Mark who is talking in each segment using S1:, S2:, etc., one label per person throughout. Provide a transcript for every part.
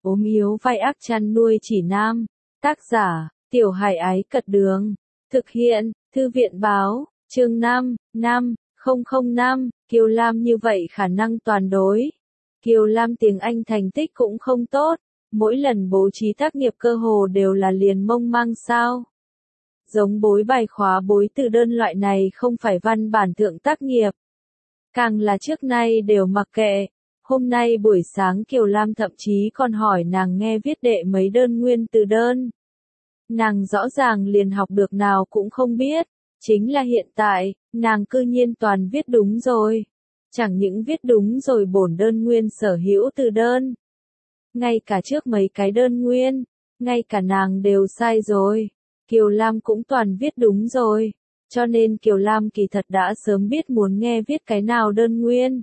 S1: ốm yếu vai ác chăn nuôi chỉ nam. Tác giả, Tiểu Hải Ái Cật Đường. Thực hiện, Thư viện Báo, chương 5, 005, Kiều Lam như vậy khả năng toàn đối. Kiều Lam tiếng Anh thành tích cũng không tốt, mỗi lần bố trí tác nghiệp cơ hồ đều là liền mông mang sao. Giống bối bài khóa bối từ đơn loại này không phải văn bản thượng tác nghiệp. Càng là trước nay đều mặc kệ. Hôm nay buổi sáng Kiều Lam thậm chí còn hỏi nàng nghe viết đệ mấy đơn nguyên từ đơn. Nàng rõ ràng liền học được nào cũng không biết, chính là hiện tại, nàng cư nhiên toàn viết đúng rồi. Chẳng những viết đúng rồi bổn đơn nguyên sở hữu từ đơn. Ngay cả trước mấy cái đơn nguyên, ngay cả nàng đều sai rồi. Kiều Lam cũng toàn viết đúng rồi, cho nên Kiều Lam kỳ thật đã sớm biết muốn nghe viết cái nào đơn nguyên.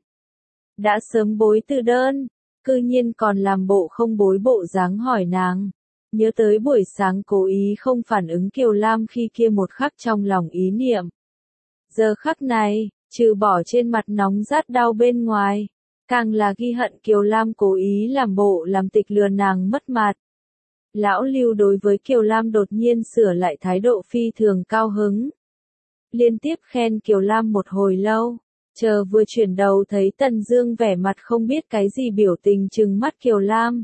S1: Đã sớm bối từ đơn, cư nhiên còn làm bộ không bối bộ dáng hỏi nàng. Nhớ tới buổi sáng cố ý không phản ứng Kiều Lam khi kia một khắc trong lòng ý niệm. Giờ khắc này, trừ bỏ trên mặt nóng rát đau bên ngoài, càng là ghi hận Kiều Lam cố ý làm bộ làm tịch lừa nàng mất mặt. Lão Lưu đối với Kiều Lam đột nhiên sửa lại thái độ phi thường cao hứng. Liên tiếp khen Kiều Lam một hồi lâu, chờ vừa chuyển đầu thấy Tần Dương vẻ mặt không biết cái gì biểu tình trừng mắt Kiều Lam.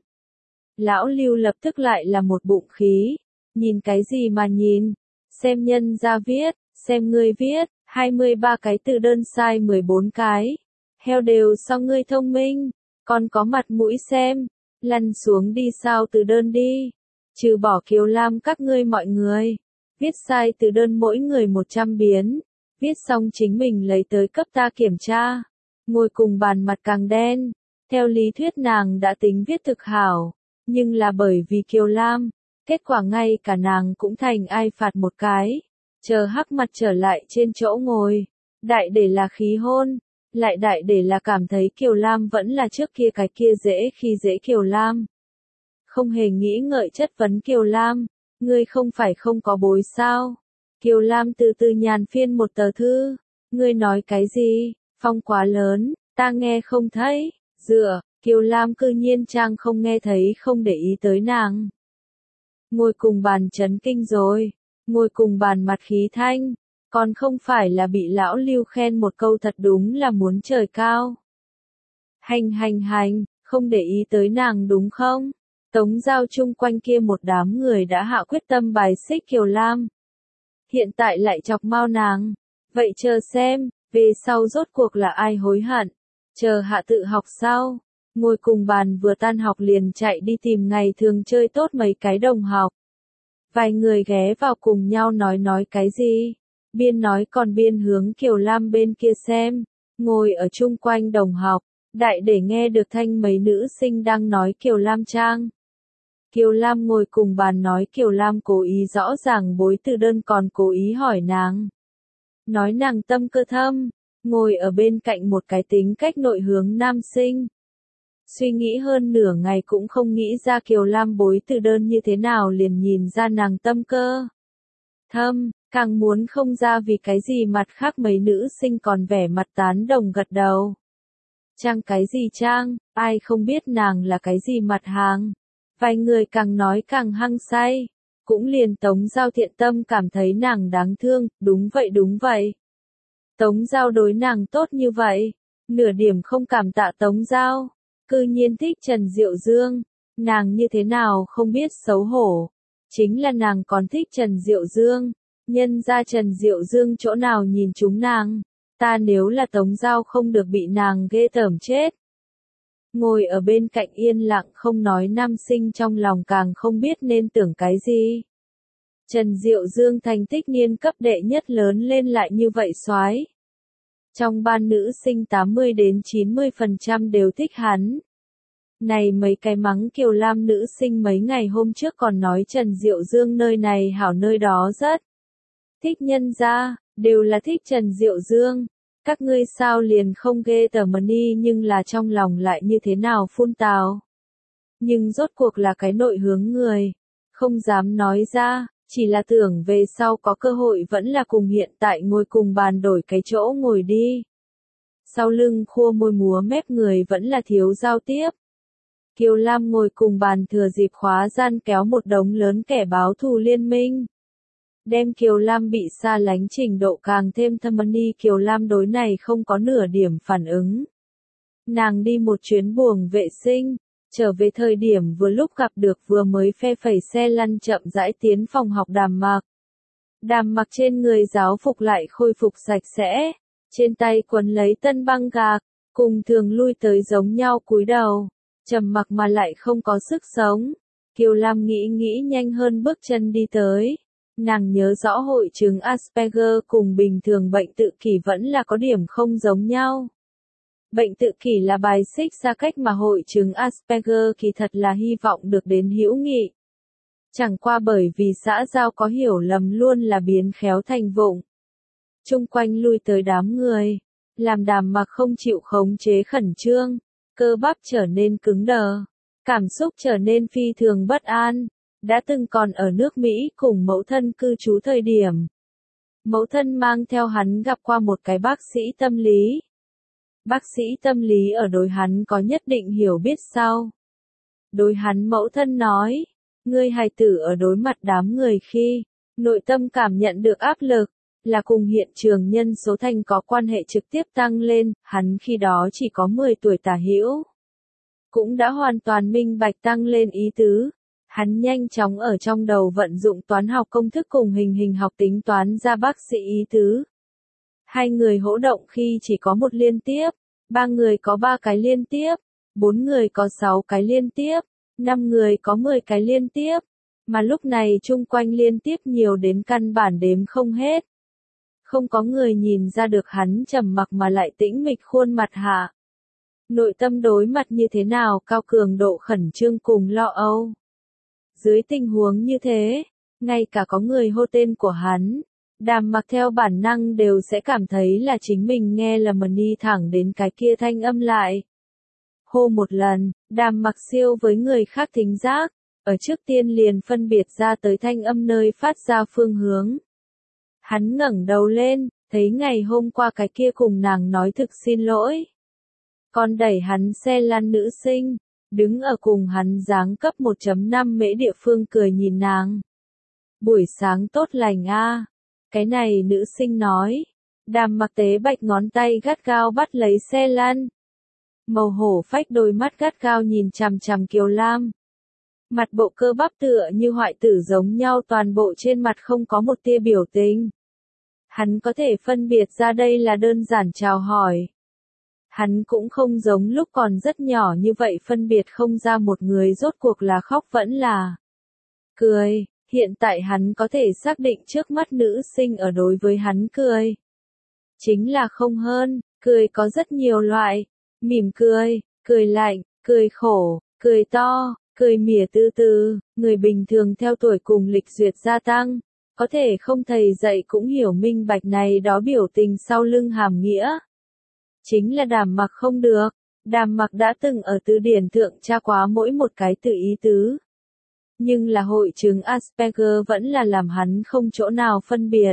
S1: Lão Lưu lập tức lại là một bụng khí, nhìn cái gì mà nhìn, xem nhân ra viết, xem ngươi viết, 23 cái từ đơn sai 14 cái, heo đều so ngươi thông minh, còn có mặt mũi xem, lăn xuống đi sao từ đơn đi, trừ bỏ Kiều Lam các ngươi mọi người, viết sai từ đơn mỗi người 100 biến, viết xong chính mình lấy tới cấp ta kiểm tra, ngồi cùng bàn mặt càng đen, theo lý thuyết nàng đã tính viết thực hảo. Nhưng là bởi vì Kiều Lam, kết quả ngay cả nàng cũng thành ai phạt một cái, chờ hắc mặt trở lại trên chỗ ngồi, đại để là khí hôn, lại đại để là cảm thấy Kiều Lam vẫn là trước kia cái kia dễ khi dễ Kiều Lam. Không hề nghĩ ngợi chất vấn Kiều Lam, ngươi không phải không có bối sao? Kiều Lam từ từ nhàn phiên một tờ thư, ngươi nói cái gì, phong quá lớn, ta nghe không thấy, dựa. Kiều Lam cư nhiên trang không nghe thấy không để ý tới nàng. Ngồi cùng bàn chấn kinh rồi, ngồi cùng bàn mặt khí thanh, còn không phải là bị lão Lưu khen một câu thật đúng là muốn trời cao. Hành, không để ý tới nàng đúng không? Tống Giao chung quanh kia một đám người đã hạ quyết tâm bài xích Kiều Lam. Hiện tại lại chọc mau nàng, vậy chờ xem, về sau rốt cuộc là ai hối hận, chờ hạ tự học sau. Ngồi cùng bàn vừa tan học liền chạy đi tìm ngày thường chơi tốt mấy cái đồng học. Vài người ghé vào cùng nhau nói cái gì, biên nói còn biên hướng Kiều Lam bên kia xem, ngồi ở chung quanh đồng học, đại để nghe được thanh mấy nữ sinh đang nói Kiều Lam trang. Kiều Lam ngồi cùng bàn nói Kiều Lam cố ý rõ ràng bối từ đơn còn cố ý hỏi nàng. Nói nàng tâm cơ thâm, ngồi ở bên cạnh một cái tính cách nội hướng nam sinh. Suy nghĩ hơn nửa ngày cũng không nghĩ ra Kiều Lam bối từ đơn như thế nào liền nhìn ra nàng tâm cơ thâm, càng muốn không ra vì cái gì mặt khác mấy nữ sinh còn vẻ mặt tán đồng gật đầu. Trang cái gì trang, ai không biết nàng là cái gì mặt hàng. Vài người càng nói càng hăng say, cũng liền Tống Giao thiện tâm cảm thấy nàng đáng thương, đúng vậy. Tống Giao đối nàng tốt như vậy, nửa điểm không cảm tạ Tống Giao. Cư nhiên thích Trần Diệu Dương, nàng như thế nào không biết xấu hổ, chính là nàng còn thích Trần Diệu Dương, nhân ra Trần Diệu Dương chỗ nào nhìn chúng nàng, ta nếu là Tống Giao không được bị nàng ghê tởm chết. Ngồi ở bên cạnh yên lặng không nói nam sinh trong lòng càng không biết nên tưởng cái gì. Trần Diệu Dương thành tích niên cấp đệ nhất lớn lên lại như vậy soái. Trong ban nữ sinh 80 đến 90% đều thích hắn. Này mấy cái mắng Kiều Lam nữ sinh mấy ngày hôm trước còn nói Trần Diệu Dương nơi này hảo nơi đó rất thích nhân ra, đều là thích Trần Diệu Dương. Các ngươi sao liền không ghê tởm đi nhưng là trong lòng lại như thế nào phun tào. Nhưng rốt cuộc là cái nội hướng người, không dám nói ra. Chỉ là tưởng về sau có cơ hội vẫn là cùng hiện tại ngồi cùng bàn đổi cái chỗ ngồi đi. Sau lưng khua môi múa mép người vẫn là thiếu giao tiếp. Kiều Lam ngồi cùng bàn thừa dịp khóa gian kéo một đống lớn kẻ báo thù liên minh. Đem Kiều Lam bị xa lánh trình độ càng thêm thâm ni. Kiều Lam đối này không có nửa điểm phản ứng. Nàng đi một chuyến buồng vệ sinh, trở về thời điểm vừa lúc gặp được vừa mới phe phẩy xe lăn chậm rãi tiến phòng học Đàm Mặc. Đàm Mặc trên người giáo phục lại khôi phục sạch sẽ, trên tay quấn lấy tân băng gạc, cùng thường lui tới giống nhau cúi đầu, trầm mặc mà lại không có sức sống. Kiều Lam nghĩ nhanh hơn bước chân đi tới. Nàng nhớ rõ hội chứng Asperger cùng bình thường bệnh tự kỷ vẫn là có điểm không giống nhau. Bệnh tự kỷ là bài xích xa cách mà hội chứng Asperger kỳ thật là hy vọng được đến hữu nghị. Chẳng qua bởi vì xã giao có hiểu lầm luôn là biến khéo thành vụng. Chung quanh lui tới đám người, làm Đàm Mặc không chịu khống chế khẩn trương, cơ bắp trở nên cứng đờ, cảm xúc trở nên phi thường bất an. Đã từng còn ở nước Mỹ cùng mẫu thân cư trú thời điểm. Mẫu thân mang theo hắn gặp qua một cái bác sĩ tâm lý. Bác sĩ tâm lý ở đối hắn có nhất định hiểu biết sau. Đối hắn mẫu thân nói, ngươi hài tử ở đối mặt đám người khi, nội tâm cảm nhận được áp lực, là cùng hiện trường nhân số thành có quan hệ trực tiếp tăng lên, hắn khi đó chỉ có 10 tuổi tả hữu. Cũng đã hoàn toàn minh bạch tăng lên ý tứ. Hắn nhanh chóng ở trong đầu vận dụng toán học công thức cùng hình học tính toán ra bác sĩ ý tứ. Hai người hỗ động khi chỉ có một liên tiếp, ba người có 3 cái liên tiếp, 4 người có 6 cái liên tiếp, 5 người có 10 cái liên tiếp, mà lúc này chung quanh liên tiếp nhiều đến căn bản đếm không hết. Không có người nhìn ra được hắn trầm mặc mà lại tĩnh mịch khuôn mặt hạ. Nội tâm đối mặt như thế nào cao cường độ khẩn trương cùng lo âu. Dưới tình huống như thế, ngay cả có người hô tên của hắn, Đàm Mặc theo bản năng đều sẽ cảm thấy là chính mình nghe là mà đi thẳng đến cái kia thanh âm lại. Hô một lần, Đàm Mặc siêu với người khác thính giác, ở trước tiên liền phân biệt ra tới thanh âm nơi phát ra phương hướng. Hắn ngẩng đầu lên, thấy ngày hôm qua cái kia cùng nàng nói thực xin lỗi. Còn đẩy hắn xe lăn nữ sinh, đứng ở cùng hắn dáng cấp 1.5 mễ địa phương cười nhìn nàng. Buổi sáng tốt lành a. Cái này nữ sinh nói. Đàm Mặc tế bạch ngón tay gắt gao bắt lấy xe lăn. Màu hổ phách đôi mắt gắt gao nhìn chằm chằm Kiều Lam. Mặt bộ cơ bắp tựa như hoại tử giống nhau, toàn bộ trên mặt không có một tia biểu tình. Hắn có thể phân biệt ra đây là đơn giản chào hỏi. Hắn cũng không giống lúc còn rất nhỏ như vậy phân biệt không ra một người rốt cuộc là khóc vẫn là cười. Hiện tại hắn có thể xác định trước mắt nữ sinh ở đối với hắn cười. Chính là không hơn, cười có rất nhiều loại. Mỉm cười, cười lạnh, cười khổ, cười to, cười mỉa từ từ. Người bình thường theo tuổi cùng lịch duyệt gia tăng, có thể không thầy dạy cũng hiểu minh bạch này đó biểu tình sau lưng hàm nghĩa. Chính là Đàm Mặc không được. Đàm Mặc đã từng ở từ điển thượng tra quá mỗi một cái từ ý tứ. Nhưng là hội chứng Asperger vẫn là làm hắn không chỗ nào phân biệt.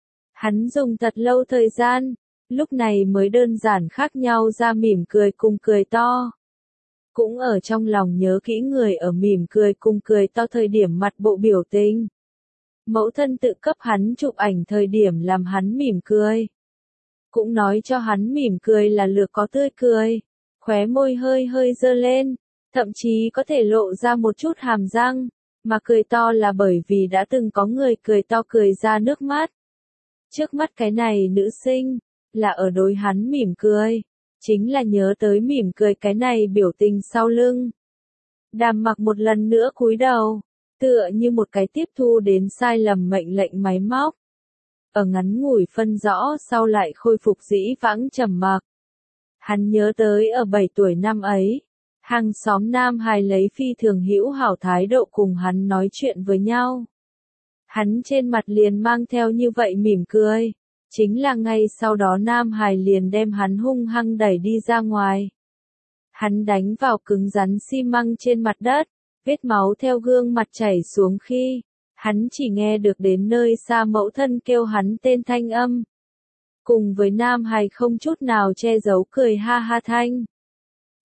S1: Hắn dùng thật lâu thời gian, lúc này mới đơn giản khác nhau ra mỉm cười cùng cười to. Cũng ở trong lòng nhớ kỹ người ở mỉm cười cùng cười to thời điểm mặt bộ biểu tình. Mẫu thân tự cấp hắn chụp ảnh thời điểm làm hắn mỉm cười. Cũng nói cho hắn mỉm cười là lược có tươi cười, khóe môi hơi hơi dơ lên, thậm chí có thể lộ ra một chút hàm răng, mà cười to là bởi vì đã từng có người cười to cười ra nước mắt. Trước mắt cái này nữ sinh, là ở đối hắn mỉm cười, chính là nhớ tới mỉm cười cái này biểu tình sau lưng. Đàm Mặc một lần nữa cúi đầu, tựa như một cái tiếp thu đến sai lầm mệnh lệnh máy móc. Ở ngắn ngủi phân rõ sau lại khôi phục dĩ vãng trầm mặc. Hắn nhớ tới ở 7 tuổi năm ấy, hàng xóm Nam Hải lấy phi thường hữu hảo thái độ cùng hắn nói chuyện với nhau. Hắn trên mặt liền mang theo như vậy mỉm cười, chính là ngay sau đó Nam Hải liền đem hắn hung hăng đẩy đi ra ngoài. Hắn đánh vào cứng rắn xi măng trên mặt đất, vết máu theo gương mặt chảy xuống khi, hắn chỉ nghe được đến nơi xa mẫu thân kêu hắn tên thanh âm. Cùng với Nam Hải không chút nào che giấu cười ha ha thanh.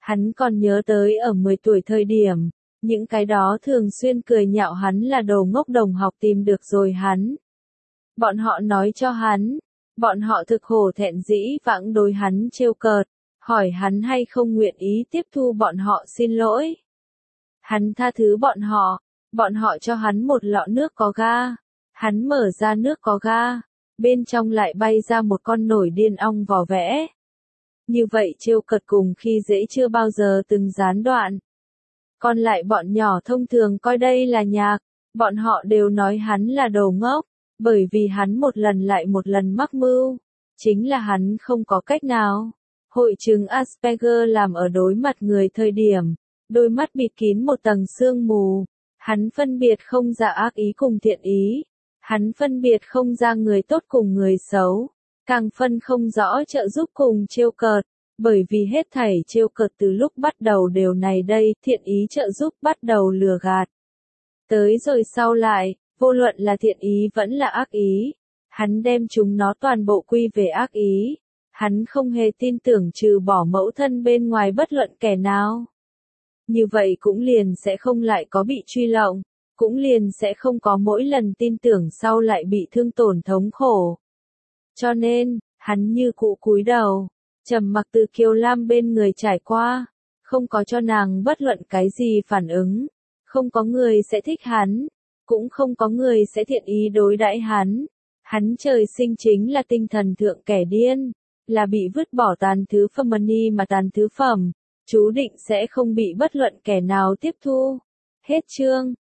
S1: Hắn còn nhớ tới ở 10 tuổi thời điểm, những cái đó thường xuyên cười nhạo hắn là đồ ngốc đồng học tìm được rồi hắn. Bọn họ nói cho hắn, bọn họ thực hổ thẹn dĩ vãng đối hắn trêu cợt, hỏi hắn hay không nguyện ý tiếp thu bọn họ xin lỗi. Hắn tha thứ bọn họ cho hắn một lọ nước có ga. Hắn mở ra nước có ga, bên trong lại bay ra một con nổi điên ong vò vẽ. Như vậy trêu cợt cùng khi dễ chưa bao giờ từng gián đoạn. Còn lại bọn nhỏ thông thường coi đây là nhạc, bọn họ đều nói hắn là đồ ngốc, bởi vì hắn một lần lại một lần mắc mưu, chính là hắn không có cách nào. Hội chứng Asperger làm ở đối mặt người thời điểm, đôi mắt bịt kín một tầng sương mù, hắn phân biệt không ra ác ý cùng thiện ý, hắn phân biệt không ra người tốt cùng người xấu, càng phân không rõ trợ giúp cùng trêu cợt. Bởi vì hết thảy trêu cợt từ lúc bắt đầu đều này đây, thiện ý trợ giúp bắt đầu lừa gạt. Tới rồi sau lại, vô luận là thiện ý vẫn là ác ý, hắn đem chúng nó toàn bộ quy về ác ý. Hắn không hề tin tưởng trừ bỏ mẫu thân bên ngoài bất luận kẻ nào. Như vậy cũng liền sẽ không lại có bị truy lộng, cũng liền sẽ không có mỗi lần tin tưởng sau lại bị thương tổn thống khổ. Cho nên, hắn như cũ cúi đầu, trầm mặc từ Kiều Lam bên người trải qua, không có cho nàng bất luận cái gì phản ứng, không có người sẽ thích hắn, cũng không có người sẽ thiện ý đối đãi hắn. Hắn trời sinh chính là tinh thần thượng kẻ điên, là bị vứt bỏ tàn thứ phẩm mà tàn thứ phẩm, chú định sẽ không bị bất luận kẻ nào tiếp thu. Hết chương.